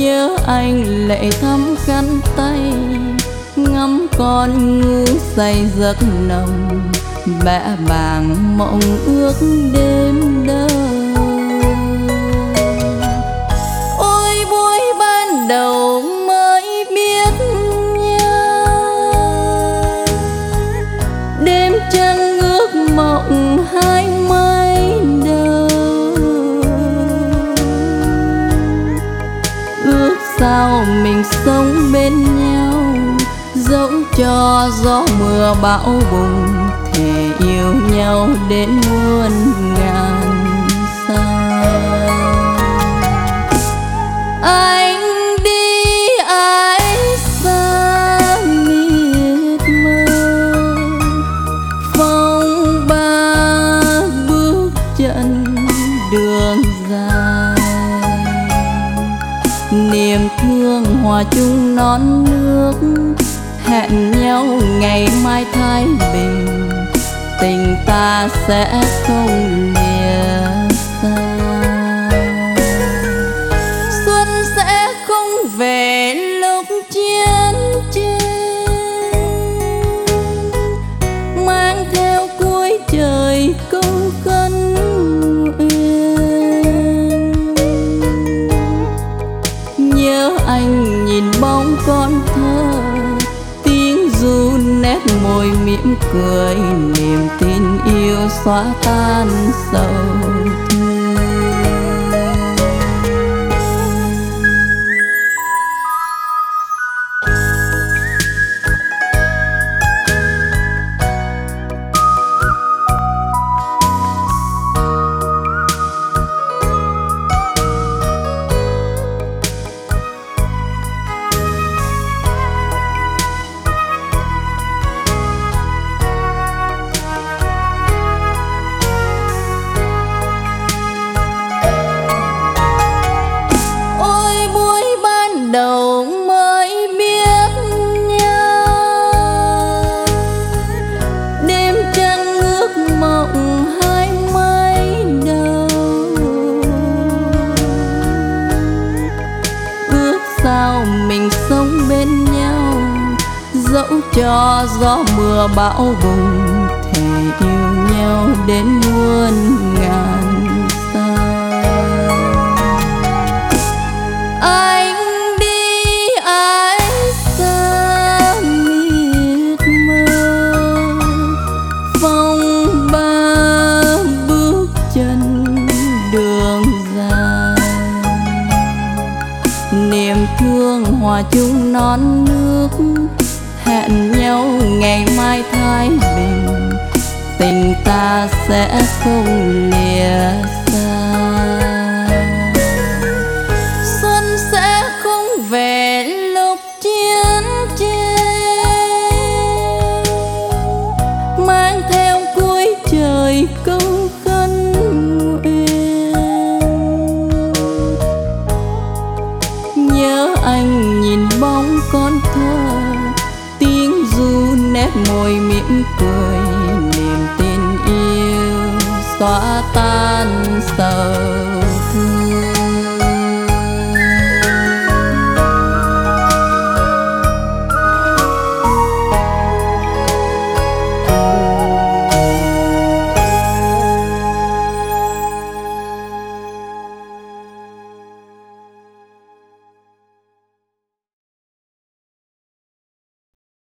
nhớ anh lệ thắm khăn tay, ngắm con ngu say giấc nồng, bẽ bàng mộng ước đêm đâu. Ôi buổi ban đầu mới biết nhau, đêm trăng ước mộng hai mây đầu. Ước sao mình sống bên nhau, dẫu cho gió mưa bão bùng, thề yêu nhau đến muôn ngàn sao. Anh đi ai xa miệt mờ, phong ba bước chân đường dài. Niềm thương hòa chung non nước, hẹn nhau ngày mai thái bình, tình ta sẽ không lìa xa. Xuân sẽ không về lúc chiến tranh, mang theo cuối trời câu khấn nguyện. Nhớ anh nhìn bóng con thơ, tiếng ru nét môi mỉm cười, niềm tin yêu xóa tan sầu thương. Đầu mới biết nhau, đêm trăng ước mộng hai mây đầu. Ước sao mình sống bên nhau, dẫu cho gió mưa bão bùng, thề yêu nhau đến muôn ngàn sao. Anh niềm thương hòa chung non nước, hẹn nhau ngày mai thái bình, tình ta sẽ không lìa xa. Xuân sẽ không về lúc chiến tranh, mang theo cuối trời câu khấn nguyện. Nhớ anh nhìn bóng con thơ, tiếng ru nét môi mỉm cười, niềm tin yêu xóa tan sầu thương.